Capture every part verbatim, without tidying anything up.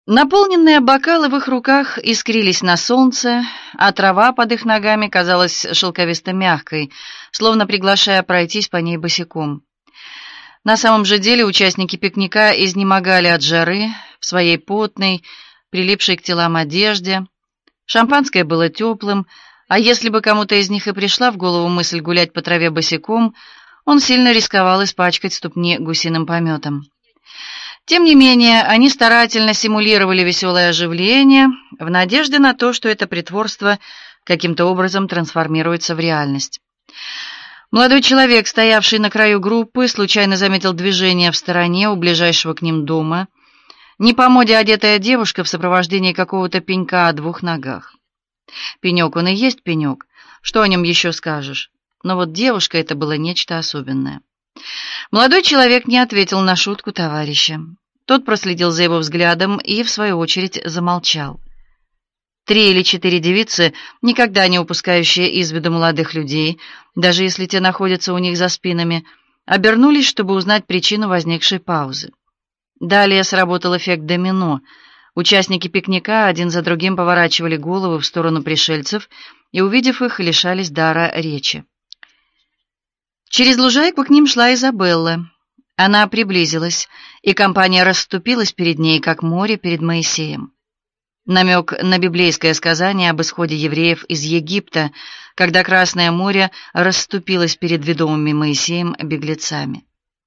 Наполненные бокалы в их руках искрились на солнце, а трава под их ногами казалась шелковисто-мягкой, словно приглашая пройтись по ней босиком. На самом же деле участники пикника изнемогали от жары в своей потной, прилипшей к телам одежде. Шампанское было теплым, а если бы кому-то из них и пришла в голову мысль гулять по траве босиком, он сильно рисковал испачкать ступни гусиным пометом. Тем не менее, они старательно симулировали веселое оживление в надежде на то, что это притворство каким-то образом трансформируется в реальность. Молодой человек, стоявший на краю группы, случайно заметил движение в стороне у ближайшего к ним дома. Не по моде одетая девушка в сопровождении какого-то пенька о двух ногах. Пенек он и есть пенек, что о нем еще скажешь? Но вот девушка — это было нечто особенное. Молодой человек не ответил на шутку товарища. Тот проследил за его взглядом и, в свою очередь, замолчал. Три или четыре девицы, никогда не упускающие из виду молодых людей, даже если те находятся у них за спинами, обернулись, чтобы узнать причину возникшей паузы. Далее сработал эффект домино. Участники пикника один за другим поворачивали головы в сторону пришельцев и, увидев их, лишались дара речи. Через лужайку к ним шла Изабелла. Она приблизилась, и компания расступилась перед ней, как море перед Моисеем. Намек на библейское сказание об исходе евреев из Египта, когда Красное море расступилось перед ведомыми Моисеем беглецами.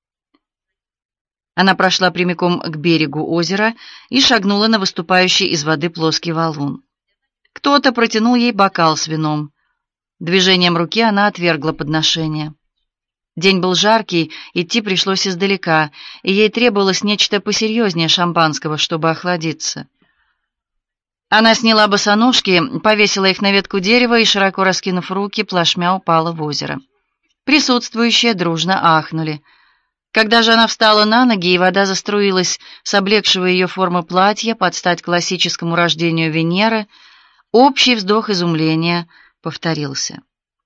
Она прошла прямиком к берегу озера и шагнула на выступающий из воды плоский валун. Кто-то протянул ей бокал с вином. Движением руки она отвергла подношение. День был жаркий, идти пришлось издалека, и ей требовалось нечто посерьезнее шампанского, чтобы охладиться. Она сняла босоножки, повесила их на ветку дерева и, широко раскинув руки, плашмя упала в озеро. Присутствующие дружно ахнули. Когда же она встала на ноги, и вода заструилась с облегшего ее формы платья под стать классическому рождению Венеры, общий вздох изумления повторился.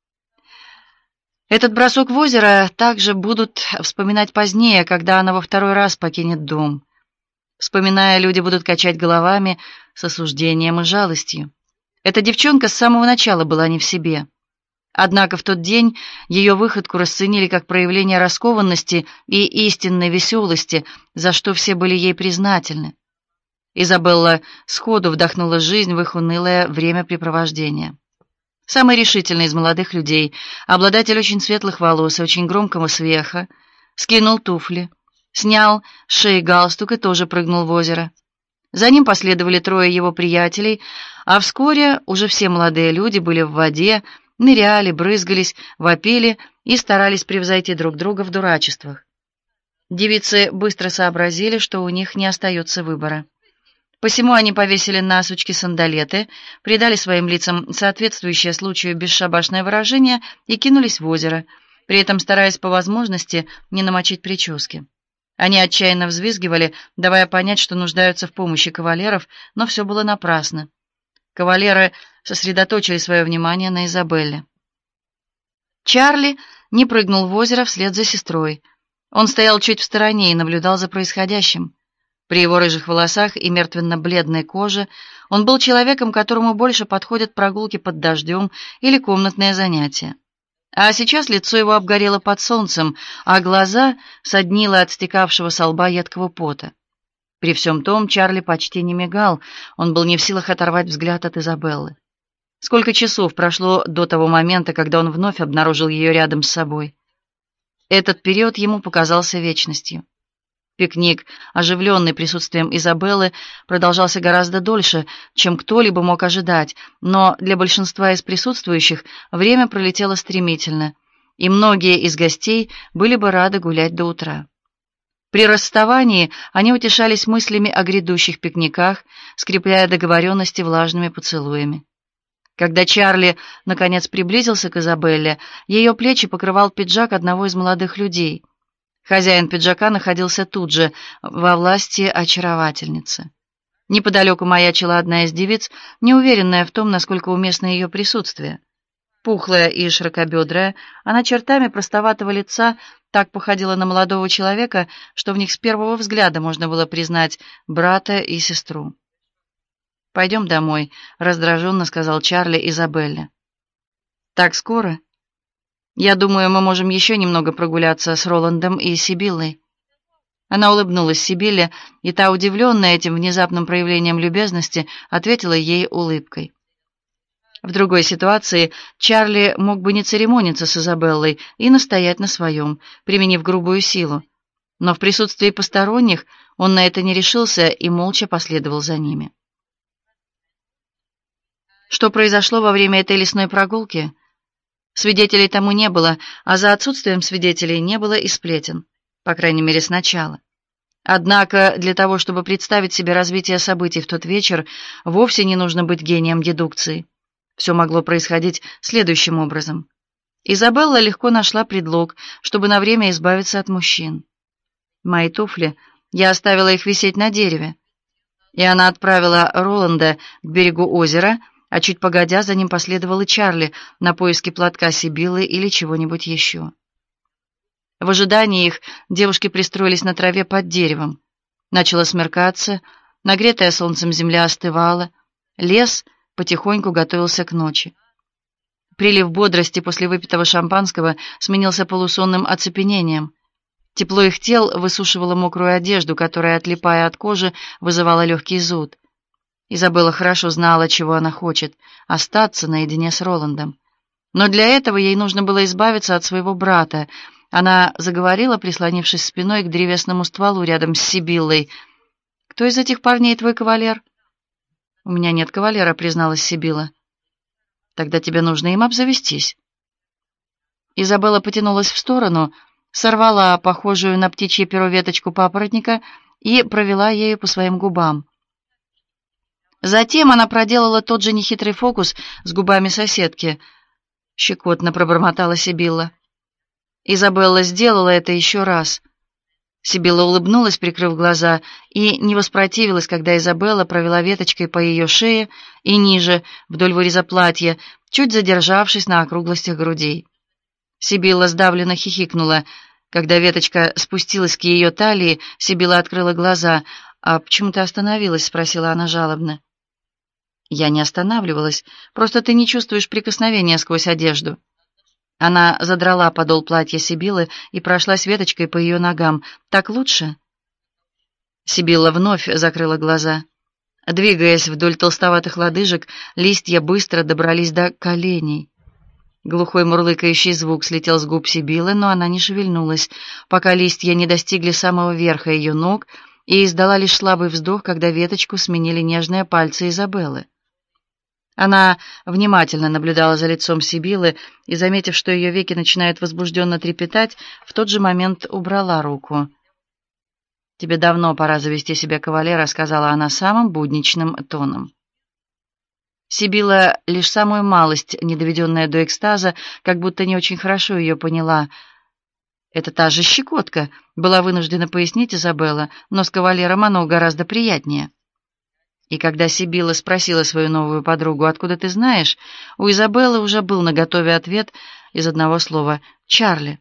Этот бросок в озеро также будут вспоминать позднее, когда она во второй раз покинет дом. Вспоминая, люди будут качать головами с осуждением и жалостью. Эта девчонка с самого начала была не в себе. Однако в тот день ее выходку расценили как проявление раскованности и истинной веселости, за что все были ей признательны. Изабелла сходу вдохнула жизнь в их унылое времяпрепровождение. Самый решительный из молодых людей, обладатель очень светлых волос и очень громкого смеха, скинул туфли, снял с шеи галстук и тоже прыгнул в озеро. За ним последовали трое его приятелей, а вскоре уже все молодые люди были в воде, ныряли, брызгались, вопили и старались превзойти друг друга в дурачествах. Девицы быстро сообразили, что у них не остается выбора. Посему они повесили на сучки сандалеты, придали своим лицам соответствующее случаю бесшабашное выражение и кинулись в озеро, при этом стараясь по возможности не намочить прически. Они отчаянно взвизгивали, давая понять, что нуждаются в помощи кавалеров, но все было напрасно. Кавалеры сосредоточили свое внимание на Изабелле. Чарли не прыгнул в озеро вслед за сестрой. Он стоял чуть в стороне и наблюдал за происходящим. При его рыжих волосах и мертвенно-бледной коже он был человеком, которому больше подходят прогулки под дождем или комнатные занятия. А сейчас лицо его обгорело под солнцем, а глаза соднило от стекавшего со лба едкого пота. При всем том Чарли почти не мигал, он был не в силах оторвать взгляд от Изабеллы. Сколько часов прошло до того момента, когда он вновь обнаружил ее рядом с собой. Этот период ему показался вечностью. Пикник, оживленный присутствием Изабеллы, продолжался гораздо дольше, чем кто-либо мог ожидать, но для большинства из присутствующих время пролетело стремительно, и многие из гостей были бы рады гулять до утра. При расставании они утешались мыслями о грядущих пикниках, скрепляя договоренности влажными поцелуями. Когда Чарли наконец приблизился к Изабелле, ее плечи покрывал пиджак одного из молодых людей. Хозяин пиджака находился тут же, во власти очаровательницы. Неподалеку маячила одна из девиц, неуверенная в том, насколько уместно ее присутствие. Пухлая и широкобедрая, она чертами простоватого лица так походила на молодого человека, что в них с первого взгляда можно было признать брата и сестру. «Пойдем домой», — раздраженно сказал Чарли Изабелле. «Так скоро? Я думаю, мы можем еще немного прогуляться с Роландом и Сибиллой». Она улыбнулась Сибилле, и та, удивленная этим внезапным проявлением любезности, ответила ей улыбкой. В другой ситуации Чарли мог бы не церемониться с Изабеллой и настоять на своем, применив грубую силу. Но в присутствии посторонних он на это не решился и молча последовал за ними. Что произошло во время этой лесной прогулки? Свидетелей тому не было, а за отсутствием свидетелей не было и сплетен, по крайней мере, сначала. Однако для того, чтобы представить себе развитие событий в тот вечер, вовсе не нужно быть гением дедукции. Все могло происходить следующим образом. Изабелла легко нашла предлог, чтобы на время избавиться от мужчин. «Мои туфли, я оставила их висеть на дереве». И она отправила Роланда к берегу озера, а чуть погодя за ним последовал и Чарли на поиски платка Сибиллы или чего-нибудь еще. В ожидании их девушки пристроились на траве под деревом. Начало смеркаться, нагретая солнцем земля остывала, лес потихоньку готовился к ночи. Прилив бодрости после выпитого шампанского сменился полусонным оцепенением. Тепло их тел высушивало мокрую одежду, которая, отлипая от кожи, вызывала легкий зуд. Изабелла хорошо знала, чего она хочет — остаться наедине с Роландом. Но для этого ей нужно было избавиться от своего брата. Она заговорила, прислонившись спиной к древесному стволу рядом с Сибиллой. «Кто из этих парней твой кавалер?» «У меня нет кавалера», — призналась Сибилла. «Тогда тебе нужно им обзавестись». Изабелла потянулась в сторону, сорвала похожую на птичье перо веточку папоротника и провела ею по своим губам. Затем она проделала тот же нехитрый фокус с губами соседки. Щекотно пробормотала Сибилла. Изабелла сделала это еще раз. Сибилла улыбнулась, прикрыв глаза, и не воспротивилась, когда Изабелла провела веточкой по ее шее и ниже, вдоль выреза платья, чуть задержавшись на округлостях грудей. Сибилла сдавленно хихикнула. Когда веточка спустилась к ее талии, Сибилла открыла глаза. «А почему ты остановилась?» — спросила она жалобно. «Я не останавливалась, просто ты не чувствуешь прикосновения сквозь одежду». Она задрала подол платья Сибиллы и прошлась веточкой по ее ногам. «Так лучше?» Сибилла вновь закрыла глаза. Двигаясь вдоль толстоватых лодыжек, листья быстро добрались до коленей. Глухой мурлыкающий звук слетел с губ Сибиллы, но она не шевельнулась, пока листья не достигли самого верха ее ног, и издала лишь слабый вздох, когда веточку сменили нежные пальцы Изабеллы. Она внимательно наблюдала за лицом Сибиллы и, заметив, что ее веки начинают возбужденно трепетать, в тот же момент убрала руку. «Тебе давно пора завести себе кавалера», — сказала она самым будничным тоном. Сибилла, лишь самую малость, не доведенная до экстаза, как будто не очень хорошо ее поняла. «Это та же щекотка», — была вынуждена пояснить Изабелла, «но с кавалером оно гораздо приятнее». И когда Сибилла спросила свою новую подругу, «Откуда ты знаешь?», у Изабеллы уже был наготове ответ из одного слова «Чарли».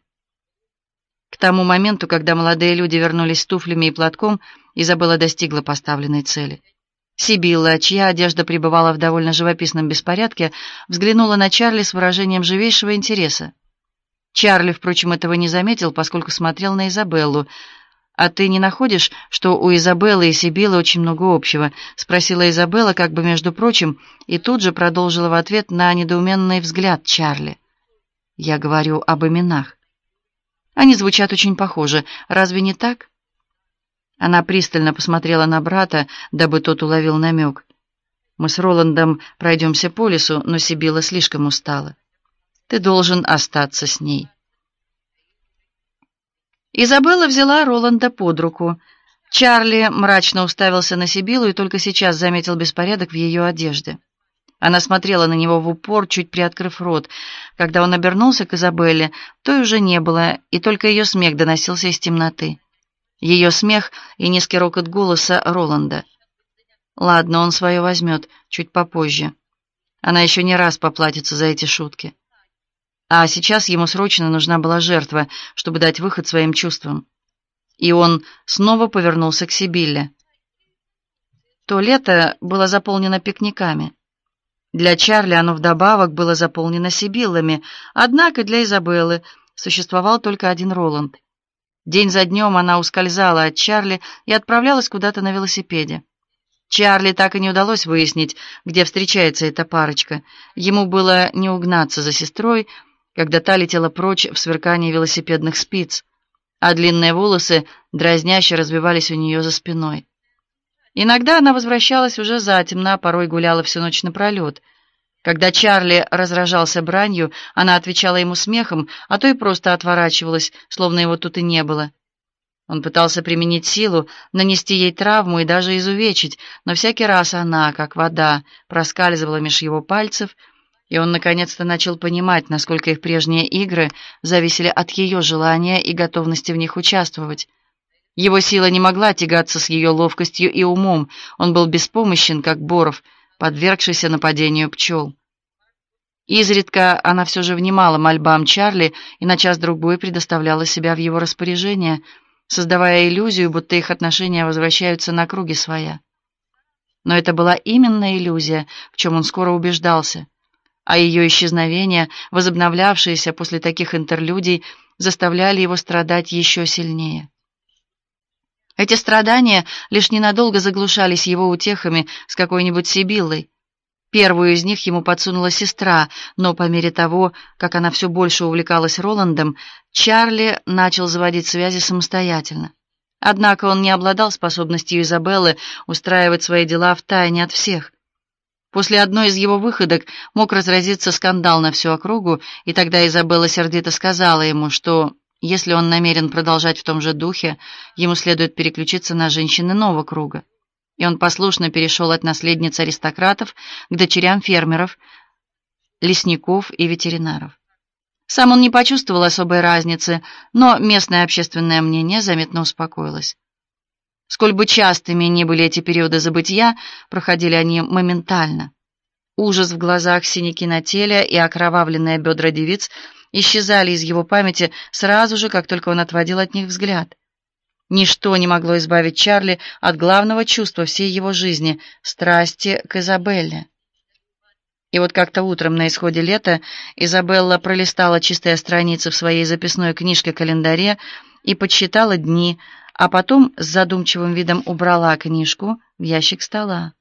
К тому моменту, когда молодые люди вернулись с туфлями и платком, Изабелла достигла поставленной цели. Сибилла, чья одежда пребывала в довольно живописном беспорядке, взглянула на Чарли с выражением живейшего интереса. Чарли, впрочем, этого не заметил, поскольку смотрел на Изабеллу. «А ты не находишь, что у Изабеллы и Сибиллы очень много общего?» — спросила Изабелла, как бы между прочим, и тут же продолжила в ответ на недоуменный взгляд Чарли. «Я говорю об именах. Они звучат очень похоже. Разве не так?» Она пристально посмотрела на брата, дабы тот уловил намек. «Мы с Роландом пройдемся по лесу, но Сибилла слишком устала. Ты должен остаться с ней». Изабелла взяла Роланда под руку. Чарли мрачно уставился на Сибиллу и только сейчас заметил беспорядок в ее одежде. Она смотрела на него в упор, чуть приоткрыв рот. Когда он обернулся к Изабелле, той уже не было, и только ее смех доносился из темноты. Ее смех и низкий рокот голоса Роланда. Ладно, он свое возьмет, чуть попозже. Она еще не раз поплатится за эти шутки. А сейчас ему срочно нужна была жертва, чтобы дать выход своим чувствам. И он снова повернулся к Сибилле. то лето было заполнено пикниками. Для Чарли оно вдобавок было заполнено сибиллами, однако для Изабеллы существовал только один Роланд. День за днем она ускользала от Чарли и отправлялась куда-то на велосипеде. Чарли так и не удалось выяснить, где встречается эта парочка. Ему было не угнаться за сестрой, когда та летела прочь в сверкании велосипедных спиц, а длинные волосы дразняще развивались у нее за спиной. Иногда она возвращалась уже затемно, а порой гуляла всю ночь напролет. Когда Чарли разражался бранью, она отвечала ему смехом, а то и просто отворачивалась, словно его тут и не было. Он пытался применить силу, нанести ей травму и даже изувечить, но всякий раз она, как вода, проскальзывала меж его пальцев, и он наконец-то начал понимать, насколько их прежние игры зависели от ее желания и готовности в них участвовать. Его сила не могла тягаться с ее ловкостью и умом, он был беспомощен, как боров, подвергшийся нападению пчел. Изредка она все же внимала мольбам Чарли и на час-другой предоставляла себя в его распоряжение, создавая иллюзию, будто их отношения возвращаются на круги своя. Но это была именно иллюзия, в чем он скоро убеждался, а ее исчезновение, возобновлявшееся после таких интерлюдий, заставляли его страдать еще сильнее. Эти страдания лишь ненадолго заглушались его утехами с какой-нибудь Сибиллой. Первую из них ему подсунула сестра, но по мере того, как она все больше увлекалась Роландом, Чарли начал заводить связи самостоятельно. Однако он не обладал способностью Изабеллы устраивать свои дела втайне от всех. После одной из его выходок мог разразиться скандал на всю округу, и тогда Изабелла сердито сказала ему, что если он намерен продолжать в том же духе, ему следует переключиться на женщин иного круга. И он послушно перешел от наследниц аристократов к дочерям фермеров, лесников и ветеринаров. Сам он не почувствовал особой разницы, но местное общественное мнение заметно успокоилось. Сколь бы частыми ни были эти периоды забытья, проходили они моментально. Ужас в глазах, синяки на теле и окровавленные бедра девиц исчезали из его памяти сразу же, как только он отводил от них взгляд. Ничто не могло избавить Чарли от главного чувства всей его жизни — страсти к Изабелле. И вот как-то утром на исходе лета Изабелла пролистала чистые страницы в своей записной книжке-календаре и подсчитала дни, а потом с задумчивым видом убрала книжку в ящик стола.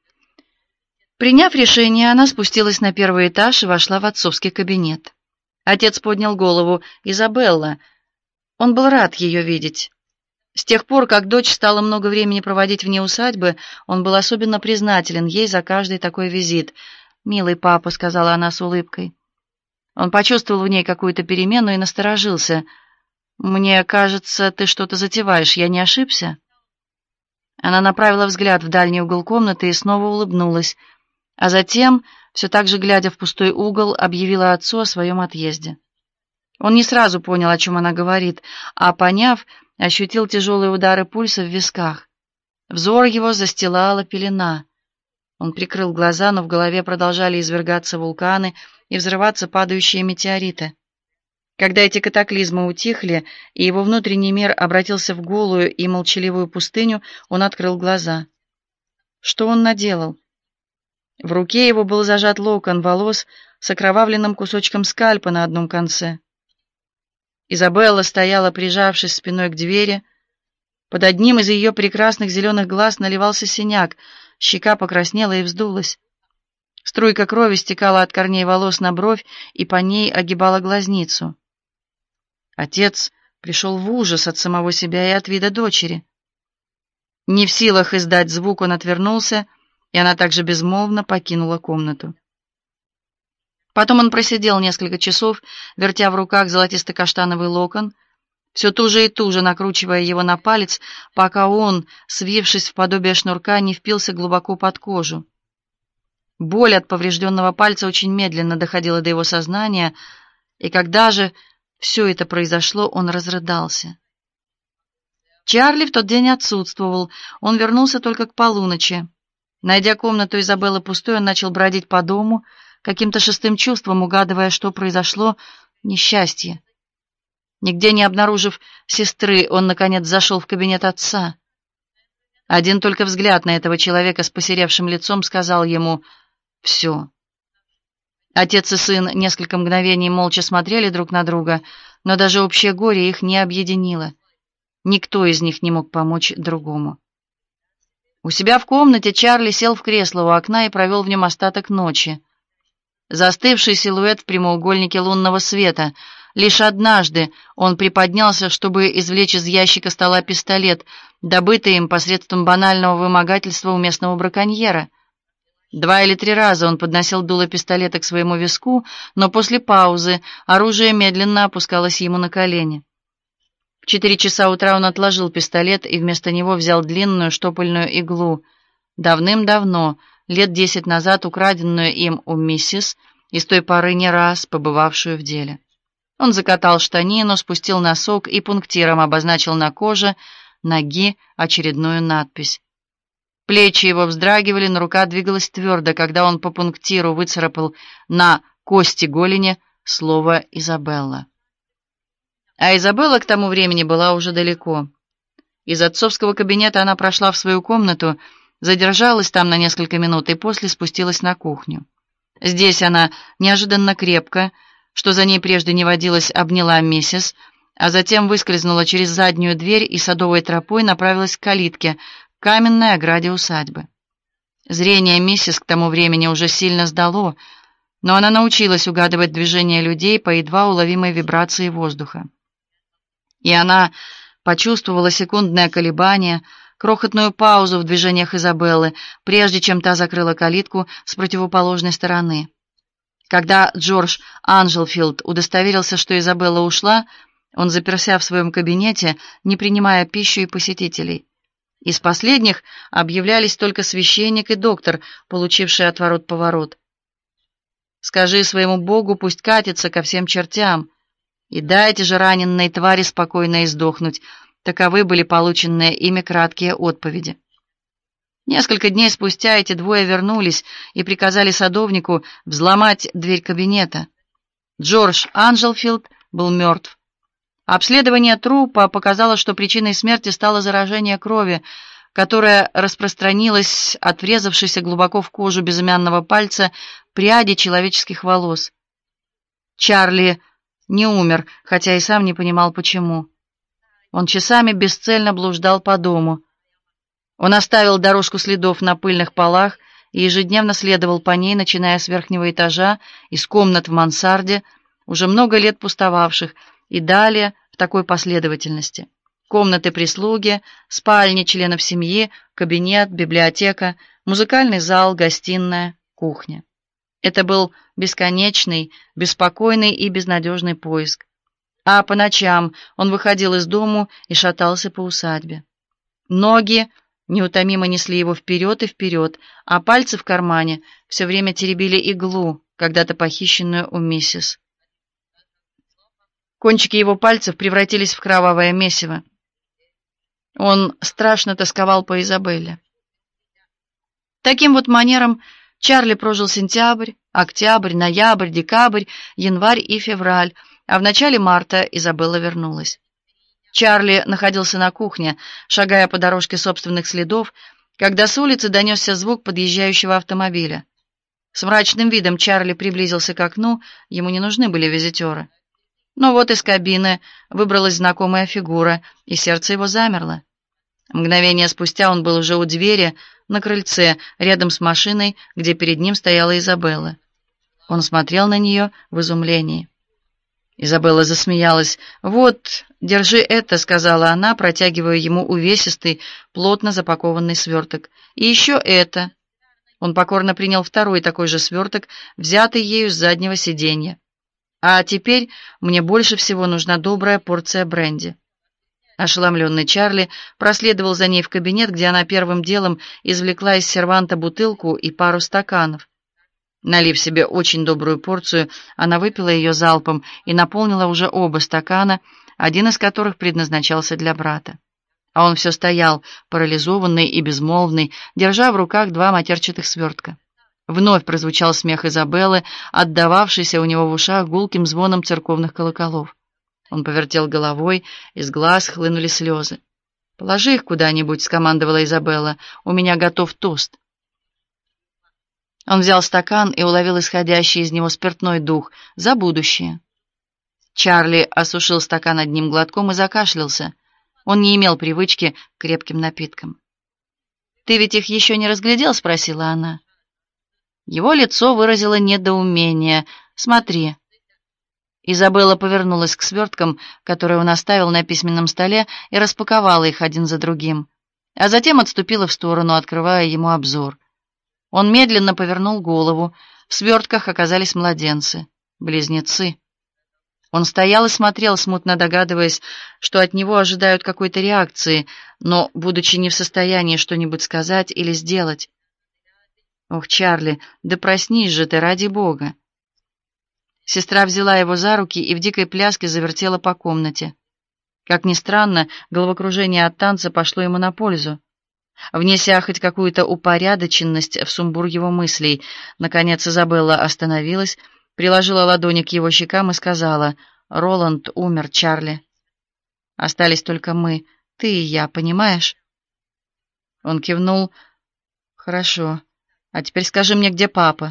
Приняв решение, она спустилась на первый этаж и вошла в отцовский кабинет. Отец поднял голову. «Изабелла». Он был рад ее видеть. С тех пор, как дочь стала много времени проводить вне усадьбы, он был особенно признателен ей за каждый такой визит. «Милый папа», — сказала она с улыбкой. Он почувствовал в ней какую-то перемену и насторожился. «Мне кажется, ты что-то затеваешь. Я не ошибся?» Она направила взгляд в дальний угол комнаты и снова улыбнулась, а затем, все так же глядя в пустой угол, объявила отцу о своем отъезде. Он не сразу понял, о чем она говорит, а, поняв, ощутил тяжелые удары пульса в висках. Взор его застилала пелена. Он прикрыл глаза, но в голове продолжали извергаться вулканы и взрываться падающие метеориты. Когда эти катаклизмы утихли, и его внутренний мир обратился в голую и молчаливую пустыню, он открыл глаза. Что он наделал? В руке его был зажат локон волос с окровавленным кусочком скальпа на одном конце. Изабелла стояла, прижавшись спиной к двери. Под одним из ее прекрасных зеленых глаз наливался синяк, щека покраснела и вздулась. Струйка крови стекала от корней волос на бровь и по ней огибала глазницу. Отец пришел в ужас от самого себя и от вида дочери. Не в силах издать звук, он отвернулся, и она также безмолвно покинула комнату. Потом он просидел несколько часов, вертя в руках золотисто-каштановый локон, все туже и туже накручивая его на палец, пока он, свившись в подобие шнурка, не впился глубоко под кожу. Боль от поврежденного пальца очень медленно доходила до его сознания, и когда же все это произошло, он разрыдался. Чарли в тот день отсутствовал, он вернулся только к полуночи. Найдя комнату Изабеллы пустой, он начал бродить по дому, каким-то шестым чувством угадывая, что произошло несчастье. Нигде не обнаружив сестры, он, наконец, зашел в кабинет отца. Один только взгляд на этого человека с посеревшим лицом сказал ему «все». Отец и сын несколько мгновений молча смотрели друг на друга, но даже общее горе их не объединило. Никто из них не мог помочь другому. У себя в комнате Чарли сел в кресло у окна и провел в нем остаток ночи. Застывший силуэт в прямоугольнике лунного света. Лишь однажды он приподнялся, чтобы извлечь из ящика стола пистолет, добытый им посредством банального вымогательства у местного браконьера. Два или три раза он подносил дуло пистолета к своему виску, но после паузы оружие медленно опускалось ему на колени. В четыре часа утра он отложил пистолет и вместо него взял длинную штопольную иглу, давным-давно, лет десять назад украденную им у миссис, и с той поры не раз побывавшую в деле. Он закатал штанину, спустил носок и пунктиром обозначил на коже ноги очередную надпись. Плечи его вздрагивали, но рука двигалась твердо, когда он по пунктиру выцарапал на кости голени слово «Изабелла». А Изабелла к тому времени была уже далеко. Из отцовского кабинета она прошла в свою комнату, задержалась там на несколько минут и после спустилась на кухню. Здесь она неожиданно крепко, что за ней прежде не водилось, обняла миссис, а затем выскользнула через заднюю дверь и садовой тропой направилась к калитке, к каменной ограде усадьбы. Зрение миссис к тому времени уже сильно сдало, но она научилась угадывать движения людей по едва уловимой вибрации воздуха. И она почувствовала секундное колебание, крохотную паузу в движениях Изабеллы, прежде чем та закрыла калитку с противоположной стороны. Когда Джордж Анжелфилд удостоверился, что Изабелла ушла, он заперся в своем кабинете, не принимая пищу и посетителей. Из последних объявлялись только священник и доктор, получившие отворот-поворот. «Скажи своему Богу, пусть катится ко всем чертям, и дайте же раненной твари спокойно издохнуть», таковы были полученные ими краткие отповеди. Несколько дней спустя эти двое вернулись и приказали садовнику взломать дверь кабинета. Джордж Анжелфилд был мертв. Обследование трупа показало, что причиной смерти стало заражение крови, которое распространилось от врезавшейся глубоко в кожу безымянного пальца пряди человеческих волос. Чарли не умер, хотя и сам не понимал, почему. Он часами бесцельно блуждал по дому. Он оставил дорожку следов на пыльных полах и ежедневно следовал по ней, начиная с верхнего этажа, из комнат в мансарде, уже много лет пустовавших, и далее в такой последовательности. Комнаты прислуги, спальни членов семьи, кабинет, библиотека, музыкальный зал, гостиная, кухня. Это был бесконечный, беспокойный и безнадежный поиск. А по ночам он выходил из дому и шатался по усадьбе. Ноги неутомимо несли его вперед и вперед, а пальцы в кармане все время теребили иглу, когда-то похищенную у миссис. Кончики его пальцев превратились в кровавое месиво. Он страшно тосковал по Изабелле. Таким вот манером Чарли прожил сентябрь, октябрь, ноябрь, декабрь, январь и февраль, а в начале марта Изабелла вернулась. Чарли находился на кухне, шагая по дорожке собственных следов, когда с улицы донесся звук подъезжающего автомобиля. С мрачным видом Чарли приблизился к окну, ему не нужны были визитеры. Но вот из кабины выбралась знакомая фигура, и сердце его замерло. Мгновение спустя он был уже у двери, на крыльце, рядом с машиной, где перед ним стояла Изабелла. Он смотрел на нее в изумлении. Изабелла засмеялась. «Вот, держи это», — сказала она, протягивая ему увесистый, плотно запакованный сверток. «И еще это». Он покорно принял второй такой же сверток, взятый ею с заднего сиденья. «А теперь мне больше всего нужна добрая порция бренди». Ошеломленный Чарли проследовал за ней в кабинет, где она первым делом извлекла из серванта бутылку и пару стаканов. Налив себе очень добрую порцию, она выпила ее залпом и наполнила уже оба стакана, один из которых предназначался для брата. А он все стоял, парализованный и безмолвный, держа в руках два матерчатых свертка. Вновь прозвучал смех Изабеллы, отдававшийся у него в ушах гулким звоном церковных колоколов. Он повертел головой, из глаз хлынули слезы. «Положи их куда-нибудь», — скомандовала Изабелла. «У меня готов тост». Он взял стакан и уловил исходящий из него спиртной дух. «За будущее». Чарли осушил стакан одним глотком и закашлялся. Он не имел привычки к крепким напиткам. «Ты ведь их еще не разглядел?» — спросила она. Его лицо выразило недоумение. «Смотри». Изабелла повернулась к сверткам, которые он оставил на письменном столе, и распаковала их один за другим, а затем отступила в сторону, открывая ему обзор. Он медленно повернул голову. В свертках оказались младенцы, близнецы. Он стоял и смотрел, смутно догадываясь, что от него ожидают какой-то реакции, но будучи не в состоянии что-нибудь сказать или сделать. «Ох, Чарли, да проснись же ты, ради Бога!» Сестра взяла его за руки и в дикой пляске завертела по комнате. Как ни странно, головокружение от танца пошло ему на пользу, внеся хоть какую-то упорядоченность в сумбур его мыслей. Наконец Изабелла остановилась, приложила ладони к его щекам и сказала: «Роланд умер, Чарли. Остались только мы, ты и я, понимаешь?» Он кивнул. «Хорошо. А теперь скажи мне, где папа?»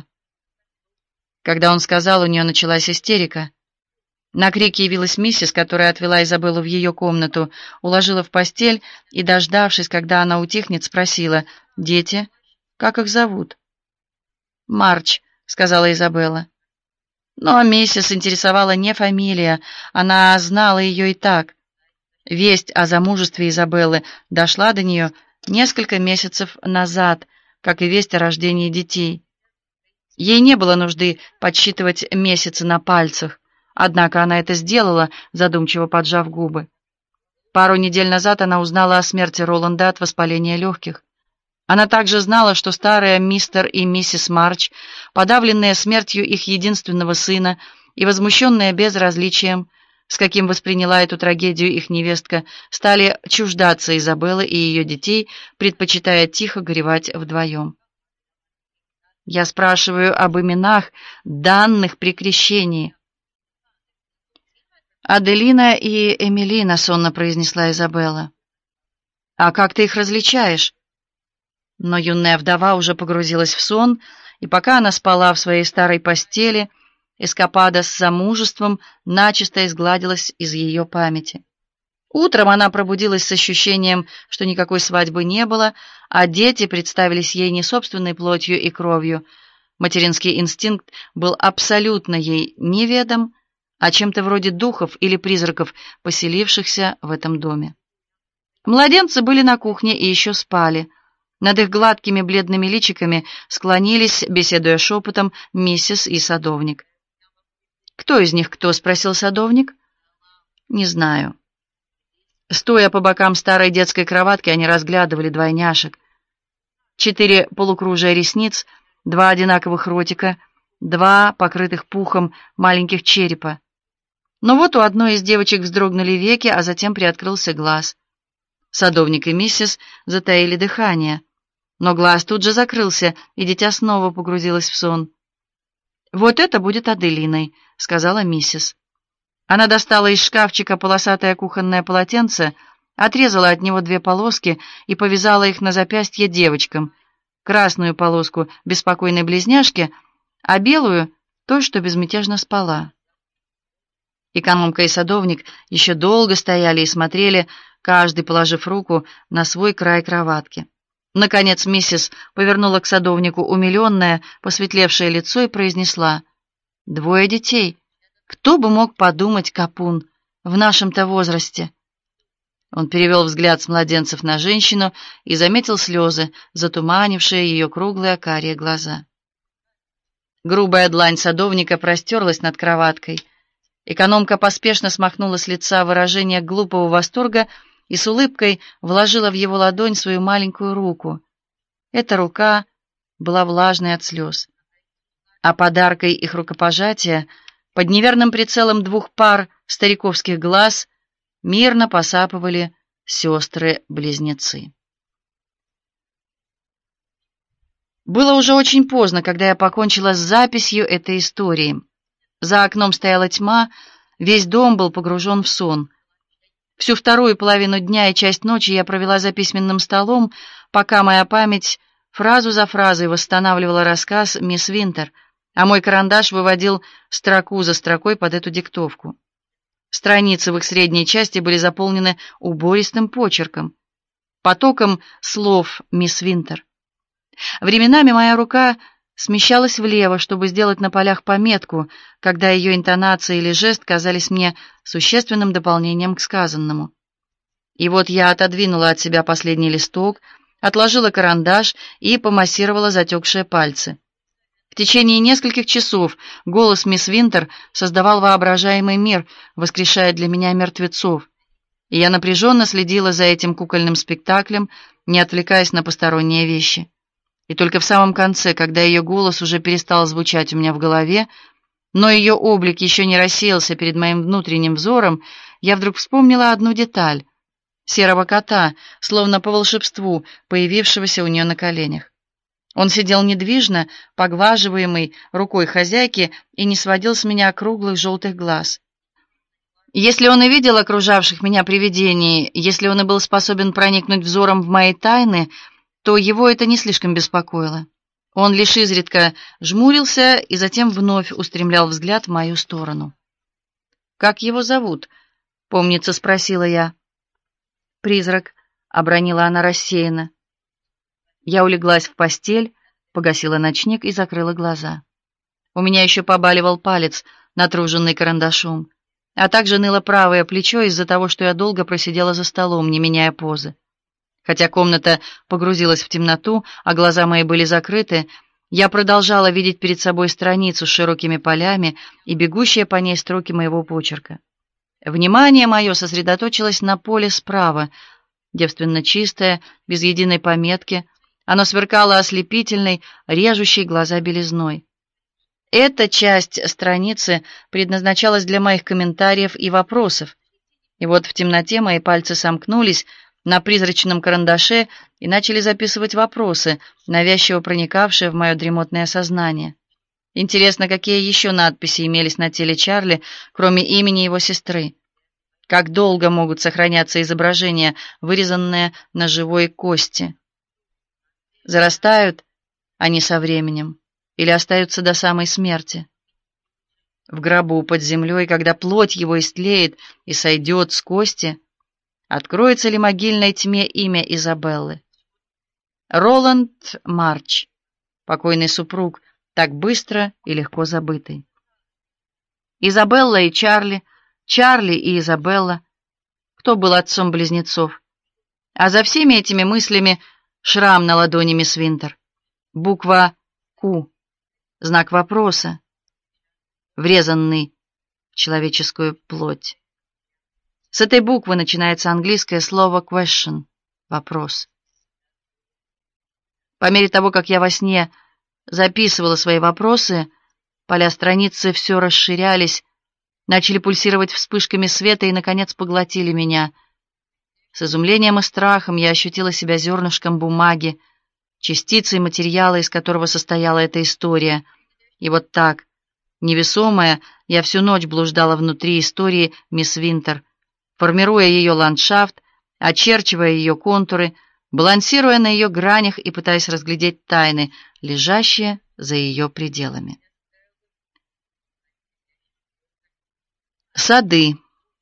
Когда он сказал, у нее началась истерика. На крик явилась миссис, которая отвела Изабеллу в ее комнату, уложила в постель и, дождавшись, когда она утихнет, спросила: «Дети? Как их зовут?» «Марч», — сказала Изабелла. Но миссис интересовала не фамилия, она знала ее и так. Весть о замужестве Изабеллы дошла до нее несколько месяцев назад, как и весть о рождении детей. Ей не было нужды подсчитывать месяцы на пальцах, однако она это сделала, задумчиво поджав губы. Пару недель назад она узнала о смерти Роланда от воспаления легких. Она также знала, что старые мистер и миссис Марч, подавленные смертью их единственного сына и возмущенные безразличием, с каким восприняла эту трагедию их невестка, стали чуждаться Изабеллы и ее детей, предпочитая тихо горевать вдвоем. Я спрашиваю об именах, данных при крещении. «Аделина и Эмилина», — сонно произнесла Изабелла. «А как ты их различаешь?» Но юная вдова уже погрузилась в сон, и пока она спала в своей старой постели, эскапада с замужеством начисто изгладилась из ее памяти. Утром она пробудилась с ощущением, что никакой свадьбы не было, а дети представились ей не собственной плотью и кровью. Материнский инстинкт был абсолютно ей неведом, а чем-то вроде духов или призраков, поселившихся в этом доме. Младенцы были на кухне и еще спали. Над их гладкими бледными личиками склонились, беседуя шепотом, миссис и садовник. «Кто из них кто?» — спросил садовник. «Не знаю». Стоя по бокам старой детской кроватки, они разглядывали двойняшек. Четыре полукружия ресниц, два одинаковых ротика, два покрытых пухом маленьких черепа. Но вот у одной из девочек вздрогнули веки, а затем приоткрылся глаз. Садовник и миссис затаили дыхание, но глаз тут же закрылся, и дитя снова погрузилось в сон. «Вот это будет Аделиной», — сказала миссис. Она достала из шкафчика полосатое кухонное полотенце, отрезала от него две полоски и повязала их на запястье девочкам. Красную полоску беспокойной близняшке, а белую — той, что безмятежно спала. Экономка и садовник еще долго стояли и смотрели, каждый положив руку на свой край кроватки. Наконец миссис повернула к садовнику умиленное, посветлевшее лицо и произнесла: «Двое детей. Кто бы мог подумать, Капун, в нашем-то возрасте?» Он перевел взгляд с младенцев на женщину и заметил слезы, затуманившие ее круглые карие глаза. Грубая длань садовника простерлась над кроваткой. Экономка поспешно смахнула с лица выражение глупого восторга и с улыбкой вложила в его ладонь свою маленькую руку. Эта рука была влажной от слез. А подаркой их рукопожатия, под неверным прицелом двух пар стариковских глаз, мирно посапывали сестры-близнецы. Было уже очень поздно, когда я покончила с записью этой истории. За окном стояла тьма, весь дом был погружен в сон. Всю вторую половину дня и часть ночи я провела за письменным столом, пока моя память фразу за фразой восстанавливала рассказ мисс Винтер, а мой карандаш выводил строку за строкой под эту диктовку. Страницы в их средней части были заполнены убористым почерком, потоком слов мисс Винтер. Временами моя рука смещалась влево, чтобы сделать на полях пометку, когда ее интонация или жест казались мне существенным дополнением к сказанному. И вот я отодвинула от себя последний листок, отложила карандаш и помассировала затекшие пальцы. В течение нескольких часов голос мисс Винтер создавал воображаемый мир, воскрешая для меня мертвецов, и я напряженно следила за этим кукольным спектаклем, не отвлекаясь на посторонние вещи. И только в самом конце, когда ее голос уже перестал звучать у меня в голове, но ее облик еще не рассеялся перед моим внутренним взором, я вдруг вспомнила одну деталь — серого кота, словно по волшебству, появившегося у нее на коленях. Он сидел недвижно, поглаживаемый рукой хозяйки, и не сводил с меня круглых желтых глаз. Если он и видел окружавших меня привидений, если он и был способен проникнуть взором в мои тайны, то его это не слишком беспокоило. Он лишь изредка жмурился и затем вновь устремлял взгляд в мою сторону. «Как его зовут?» — помнится, спросила я. «Призрак», — обронила она рассеянно. Я улеглась в постель, погасила ночник и закрыла глаза. У меня еще побаливал палец, натруженный карандашом, а также ныло правое плечо из-за того, что я долго просидела за столом, не меняя позы. Хотя комната погрузилась в темноту, а глаза мои были закрыты, я продолжала видеть перед собой страницу с широкими полями и бегущие по ней строки моего почерка. Внимание мое сосредоточилось на поле справа, девственно чистое, без единой пометки. Оно сверкало ослепительной, режущей глаза белизной. Эта часть страницы предназначалась для моих комментариев и вопросов. И вот в темноте мои пальцы сомкнулись на призрачном карандаше и начали записывать вопросы, навязчиво проникавшие в мое дремотное сознание. Интересно, какие еще надписи имелись на теле Чарли, кроме имени его сестры? Как долго могут сохраняться изображения, вырезанные на живой кости? Зарастают они со временем или остаются до самой смерти? В гробу под землей, когда плоть его истлеет и сойдет с кости, откроется ли могильной тьме имя Изабеллы? Роланд Марч, покойный супруг, так быстро и легко забытый. Изабелла и Чарли, Чарли и Изабелла. Кто был отцом близнецов? А за всеми этими мыслями шрам на ладони мисс Винтер. Буква «Q», знак вопроса, врезанный в человеческую плоть. С этой буквы начинается английское слово question — вопрос. По мере того, как я во сне записывала свои вопросы, поля страницы все расширялись, начали пульсировать вспышками света и, наконец, поглотили меня. С изумлением и страхом я ощутила себя зернышком бумаги, частицей материала, из которого состояла эта история. И вот так, невесомая, я всю ночь блуждала внутри истории мисс Винтер, формируя ее ландшафт, очерчивая ее контуры, балансируя на ее гранях и пытаясь разглядеть тайны, лежащие за ее пределами. Сады.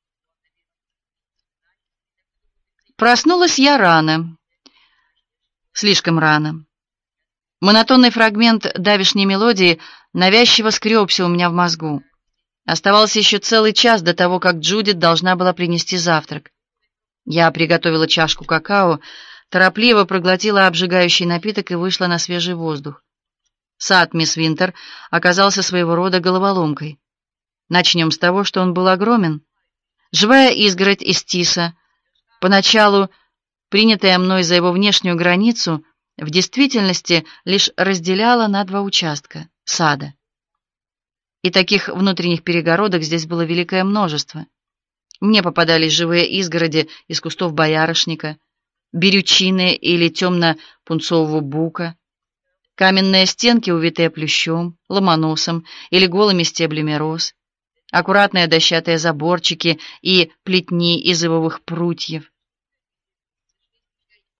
Проснулась я рано. Слишком рано. Монотонный фрагмент давешней мелодии навязчиво скребся у меня в мозгу. Оставался еще целый час до того, как Джудит должна была принести завтрак. Я приготовила чашку какао, торопливо проглотила обжигающий напиток и вышла на свежий воздух. Сад мисс Винтер оказался своего рода головоломкой. Начнем с того, что он был огромен. Живая изгородь из тиса, поначалу принятая мной за его внешнюю границу, в действительности лишь разделяла на два участка сада. И таких внутренних перегородок здесь было великое множество. Мне попадались живые изгороди из кустов боярышника, берючины или темно-пунцового бука, каменные стенки, увитые плющом, ломоносом или голыми стеблями роз, аккуратные дощатые заборчики и плетни из ивовых прутьев,